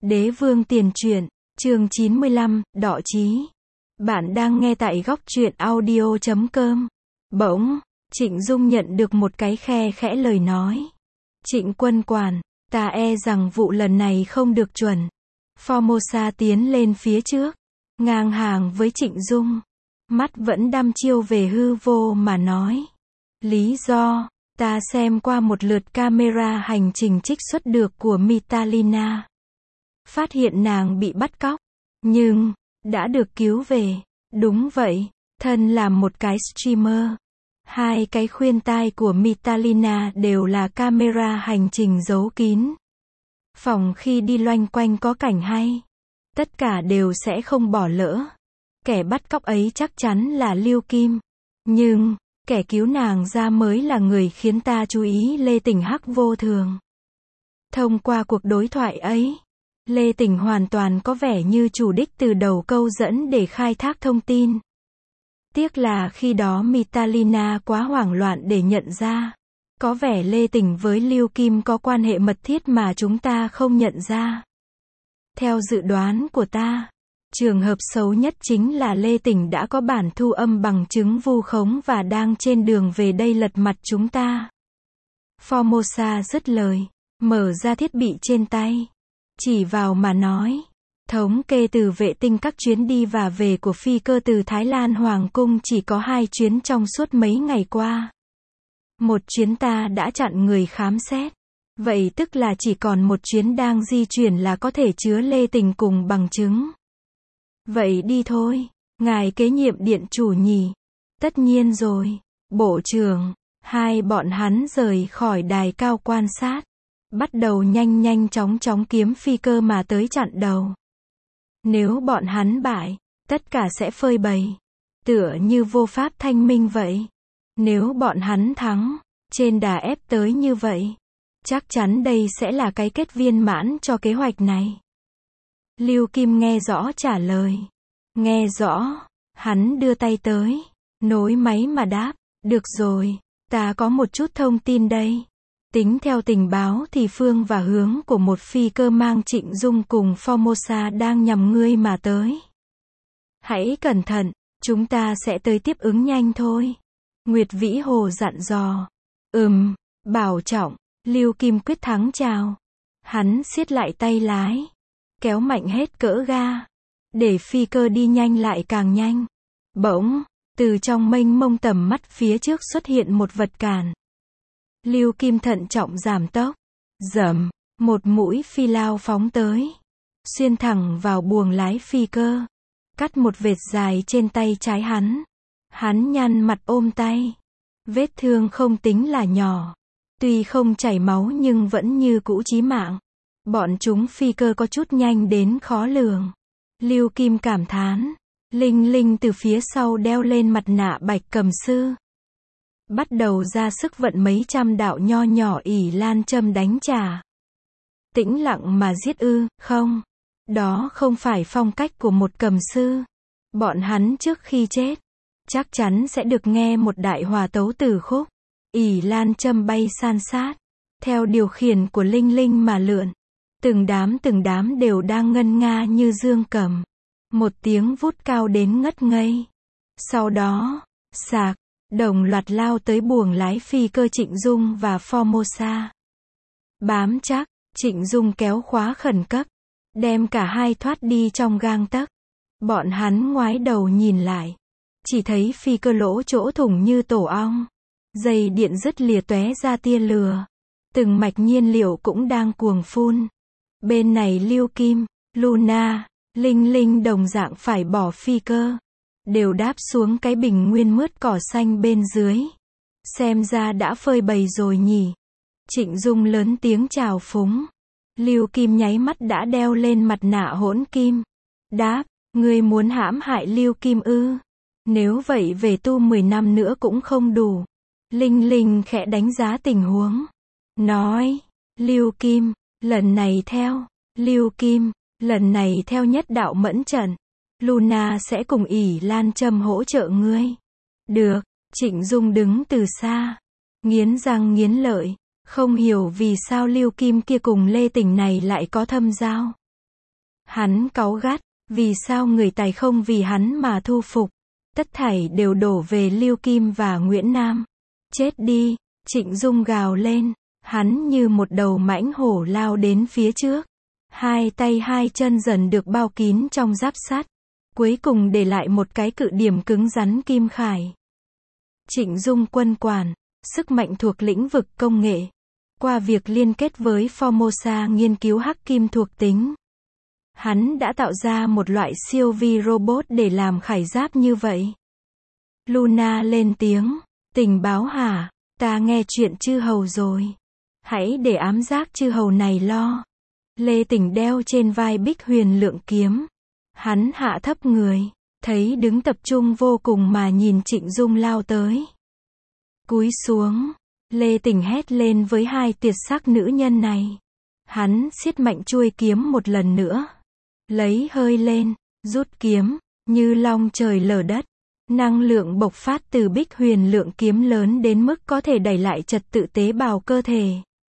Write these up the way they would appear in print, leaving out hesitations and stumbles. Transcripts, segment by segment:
Đế vương tiền truyện, chương 95, đọ chí. Bạn đang nghe tại góc truyện audio.com. Bỗng, Trịnh Dung nhận được một cái khe khẽ lời nói. Trịnh quân quản, ta e rằng vụ lần này không được chuẩn. Formosa tiến lên phía trước, ngang hàng với Trịnh Dung. Mắt vẫn đăm chiêu về hư vô mà nói. Lý do, ta xem qua một lượt camera hành trình trích xuất được của Mitalina. Phát hiện nàng bị bắt cóc, nhưng đã được cứu về. Đúng vậy, thân là một cái streamer. Hai cái khuyên tai của Mitalina đều là camera hành trình giấu kín. Phòng khi đi loanh quanh có cảnh hay, tất cả đều sẽ không bỏ lỡ. Kẻ bắt cóc ấy chắc chắn là Lưu Kim, nhưng kẻ cứu nàng ra mới là người khiến ta chú ý Lê Tỉnh Hắc vô thường. Thông qua cuộc đối thoại ấy, Lê Tỉnh hoàn toàn có vẻ như chủ đích từ đầu câu dẫn để khai thác thông tin. Tiếc là khi đó Mitalina quá hoảng loạn để nhận ra. Có vẻ Lê Tỉnh với Lưu Kim có quan hệ mật thiết mà chúng ta không nhận ra. Theo dự đoán của ta, trường hợp xấu nhất chính là Lê Tỉnh đã có bản thu âm bằng chứng vu khống và đang trên đường về đây lật mặt chúng ta. Formosa dứt lời, mở ra thiết bị trên tay, chỉ vào mà nói. Thống kê từ vệ tinh các chuyến đi và về của phi cơ từ Thái Lan Hoàng cung chỉ có 2 chuyến trong suốt mấy ngày qua. Một chuyến ta đã chặn người khám xét. Vậy tức là chỉ còn một chuyến đang di chuyển là có thể chứa Lê Tình cùng bằng chứng. Vậy đi thôi, ngài kế nhiệm điện chủ nhỉ? Tất nhiên rồi, bộ trưởng. Hai bọn hắn rời khỏi đài cao quan sát, bắt đầu nhanh chóng kiếm phi cơ mà tới chặn đầu. Nếu bọn hắn bại, tất cả sẽ phơi bày, tựa như vô pháp thanh minh vậy. Nếu bọn hắn thắng, trên đà ép tới như vậy, chắc chắn đây sẽ là cái kết viên mãn cho kế hoạch này. Lưu Kim nghe rõ trả lời. Nghe rõ, hắn đưa tay tới, nối máy mà đáp. Được rồi, ta có một chút thông tin đây. Tính theo tình báo thì phương và hướng của một phi cơ mang Trịnh Dung cùng Formosa đang nhằm ngươi mà tới. Hãy cẩn thận, chúng ta sẽ tới tiếp ứng nhanh thôi. Nguyệt Vĩ Hồ dặn dò. Bảo trọng. Lưu Kim quyết thắng chào. Hắn siết lại tay lái, kéo mạnh hết cỡ ga, để phi cơ đi nhanh lại càng nhanh. Bỗng, từ trong mênh mông tầm mắt phía trước xuất hiện một vật cản. Lưu Kim thận trọng giảm tốc. Rầm, một mũi phi lao phóng tới, xuyên thẳng vào buồng lái phi cơ, cắt một vệt dài trên tay trái hắn. Hắn nhăn mặt ôm tay. Vết thương không tính là nhỏ, tuy không chảy máu nhưng vẫn như cũ chí mạng. Bọn chúng phi cơ có chút nhanh đến khó lường. Lưu Kim cảm thán. Linh Linh từ phía sau đeo lên mặt nạ bạch cầm sư, bắt đầu ra sức vận mấy trăm đạo nho nhỏ ỷ lan châm đánh trả. Tĩnh lặng mà giết ư? Không, đó không phải phong cách của một cầm sư. Bọn hắn trước khi chết, chắc chắn sẽ được nghe một đại hòa tấu tử khúc. Ỷ lan châm bay san sát, theo điều khiển của Linh Linh mà lượn. Từng đám đều đang ngân nga như dương cầm. Một tiếng vút cao đến ngất ngây. Sau đó, sạc, đồng loạt lao tới buồng lái phi cơ Trịnh Dung và Formosa. Bám chắc, Trịnh Dung kéo khóa khẩn cấp, đem cả hai thoát đi trong gang tấc. Bọn hắn ngoái đầu nhìn lại, chỉ thấy phi cơ lỗ chỗ thủng như tổ ong. Dây điện dứt lìa tóe ra tia lửa. Từng mạch nhiên liệu cũng đang cuồng phun. Bên này Lưu Kim, Luna, Linh Linh đồng dạng phải bỏ phi cơ, đều đáp xuống cái bình nguyên mướt cỏ xanh bên dưới. Xem ra đã phơi bày rồi nhỉ? Trịnh Dung lớn tiếng chào phúng. Lưu Kim nháy mắt đã đeo lên mặt nạ hỗn kim. Đáp, ngươi muốn hãm hại Lưu Kim ư? Nếu vậy về tu 10 năm nữa cũng không đủ. Linh Linh khẽ đánh giá tình huống, nói. Lưu Kim, lần này theo. Lưu Kim, lần này theo nhất đạo mẫn trận. Luna sẽ cùng ỷ lan châm hỗ trợ ngươi. Được. Trịnh Dung đứng từ xa, nghiến răng nghiến lợi, không hiểu vì sao Lưu Kim kia cùng Lê Tỉnh này lại có thâm giao. Hắn cáu gắt, vì sao người Tài không vì hắn mà thu phục. Tất thảy đều đổ về Lưu Kim và Nguyễn Nam. Chết đi, Trịnh Dung gào lên, hắn như một đầu mãnh hổ lao đến phía trước. Hai tay hai chân dần được bao kín trong giáp sắt, cuối cùng để lại một cái cự điểm cứng rắn kim khải. Trịnh Dung quân quản, sức mạnh thuộc lĩnh vực công nghệ. Qua việc liên kết với Formosa nghiên cứu hắc kim thuộc tính, hắn đã tạo ra một loại siêu vi robot để làm khải giáp như vậy. Luna lên tiếng, tình báo hả, ta nghe chuyện chư hầu rồi. Hãy để ám giác chư hầu này lo. Lê Tỉnh đeo trên vai Bích Huyền Lượng kiếm. Hắn hạ thấp người, thấy đứng tập trung vô cùng mà nhìn Trịnh Dung lao tới. Cúi xuống, Lê Tỉnh hét lên với hai tuyệt sắc nữ nhân này. Hắn siết mạnh chuôi kiếm một lần nữa. Lấy hơi lên, rút kiếm, như long trời lở đất. Năng lượng bộc phát từ Bích Huyền Lượng kiếm lớn đến mức có thể đẩy lại trật tự tế bào cơ thể.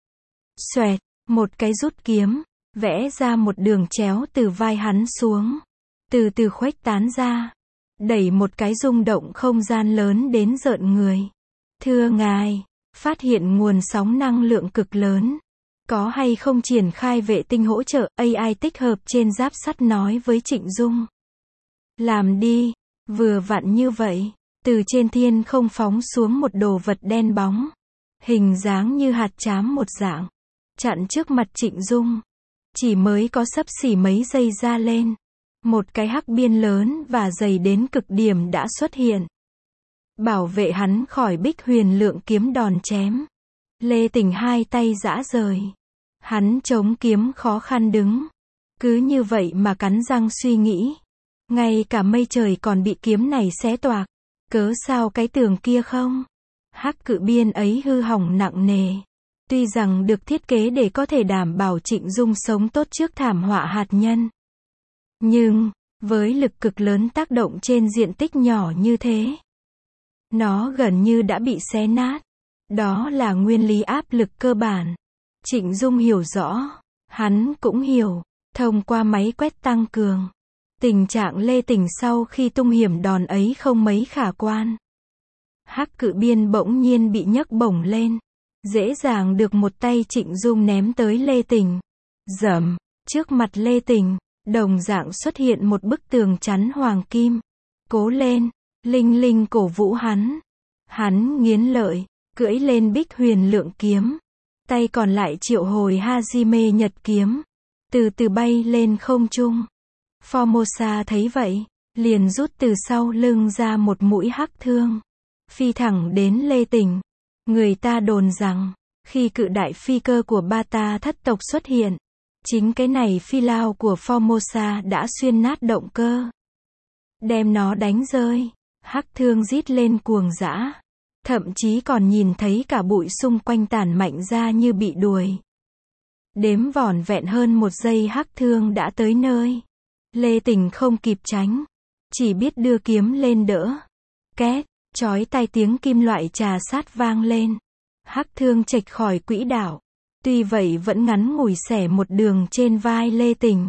Xoẹt, một cái rút kiếm, vẽ ra một đường chéo từ vai hắn xuống. Từ từ khuếch tán ra. Đẩy một cái rung động không gian lớn đến rợn người. Thưa ngài, phát hiện nguồn sóng năng lượng cực lớn. Có hay không triển khai vệ tinh hỗ trợ AI tích hợp trên giáp sắt nói với Trịnh Dung. Làm đi, vừa vặn như vậy. Từ trên thiên không phóng xuống một đồ vật đen bóng. Hình dáng như hạt trám một dạng. Chặn trước mặt Trịnh Dung. Chỉ mới có xấp xỉ mấy giây ra lên. Một cái hắc biên lớn và dày đến cực điểm đã xuất hiện. Bảo vệ hắn khỏi Bích Huyền Lượng kiếm đòn chém. Lê Tỉnh hai tay rã rời. Hắn chống kiếm khó khăn đứng. Cứ như vậy mà cắn răng suy nghĩ. Ngay cả mây trời còn bị kiếm này xé toạc. Cớ sao cái tường kia không? Hắc cự biên ấy hư hỏng nặng nề. Tuy rằng được thiết kế để có thể đảm bảo Trịnh Dung sống tốt trước thảm họa hạt nhân. Nhưng, với lực cực lớn tác động trên diện tích nhỏ như thế, nó gần như đã bị xé nát. Đó là nguyên lý áp lực cơ bản. Trịnh Dung hiểu rõ, hắn cũng hiểu, thông qua máy quét tăng cường. Tình trạng Lê Tỉnh sau khi tung hiểm đòn ấy không mấy khả quan. Hắc cự biên bỗng nhiên bị nhấc bổng lên. Dễ dàng được một tay Trịnh Dung ném tới Lê Tỉnh. Rầm, trước mặt Lê Tỉnh, đồng dạng xuất hiện một bức tường chắn hoàng kim. Cố lên, Linh Linh cổ vũ hắn. Hắn nghiến lợi, cưỡi lên Bích Huyền Lượng kiếm. Tay còn lại triệu hồi Hajime Nhật kiếm. Từ từ bay lên không trung. Formosa thấy vậy, liền rút từ sau lưng ra một mũi hắc thương. Phi thẳng đến Lê Tỉnh. Người ta đồn rằng, khi cự đại phi cơ của Bata thất tộc xuất hiện, chính cái này phi lao của Formosa đã xuyên nát động cơ. Đem nó đánh rơi. Hắc thương rít lên cuồng dã. Thậm chí còn nhìn thấy cả bụi xung quanh tản mạnh ra như bị đuổi. Đếm vỏn vẹn hơn một giây hắc thương đã tới nơi. Lê Tỉnh không kịp tránh. Chỉ biết đưa kiếm lên đỡ. Két, chói tai tiếng kim loại trà sát vang lên. Hắc thương chệch khỏi quỹ đạo. Tuy vậy vẫn ngắn ngủi xẻ một đường trên vai Lê Tỉnh.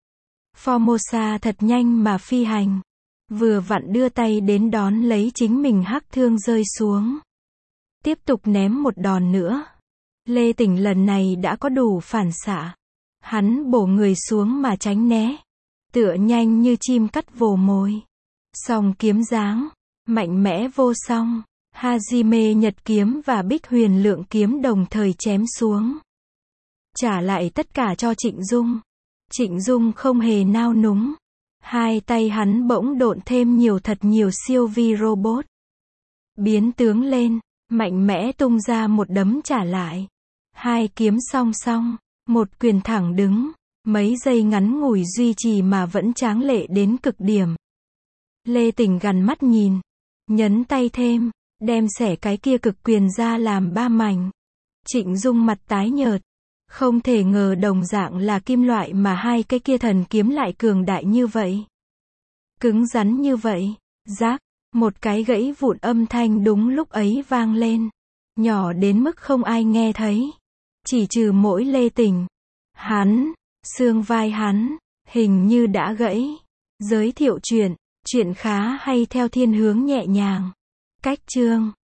Formosa thật nhanh mà phi hành. Vừa vặn đưa tay đến đón lấy chính mình hắc thương rơi xuống. Tiếp tục ném một đòn nữa. Lê Tỉnh lần này đã có đủ phản xạ. Hắn bổ người xuống mà tránh né. Tựa nhanh như chim cắt vồ mồi. Song kiếm giáng. Mạnh mẽ vô song. Hajime Nhật kiếm và Bích Huyền Lượng kiếm đồng thời chém xuống. Trả lại tất cả cho Trịnh Dung. Trịnh Dung không hề nao núng. Hai tay hắn bỗng độn thêm thật nhiều siêu vi robot. Biến tướng lên, mạnh mẽ tung ra một đấm trả lại. Hai kiếm song song, một quyền thẳng đứng, mấy giây ngắn ngủi duy trì mà vẫn tráng lệ đến cực điểm. Lê Tỉnh gằn mắt nhìn, nhấn tay thêm, đem xẻ cái kia cực quyền ra làm 3 mảnh. Trịnh Dung mặt tái nhợt. Không thể ngờ đồng dạng là kim loại mà hai cái kia thần kiếm lại cường đại như vậy. Cứng rắn như vậy. Rác, một cái gãy vụn âm thanh đúng lúc ấy vang lên. Nhỏ đến mức không ai nghe thấy. Chỉ trừ mỗi Lê Tỉnh. Hắn, xương vai hắn, Hình như đã gãy. Giới thiệu chuyện. Chuyện khá hay theo thiên hướng nhẹ nhàng. Cách chương.